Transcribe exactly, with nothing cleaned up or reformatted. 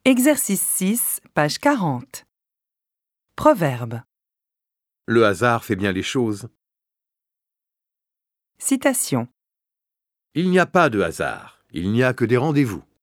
Exercice six, page quarante. Proverbe. Le hasard fait bien les choses. Citation. Il n'y a pas de hasard, il n'y a que des rendez-vous.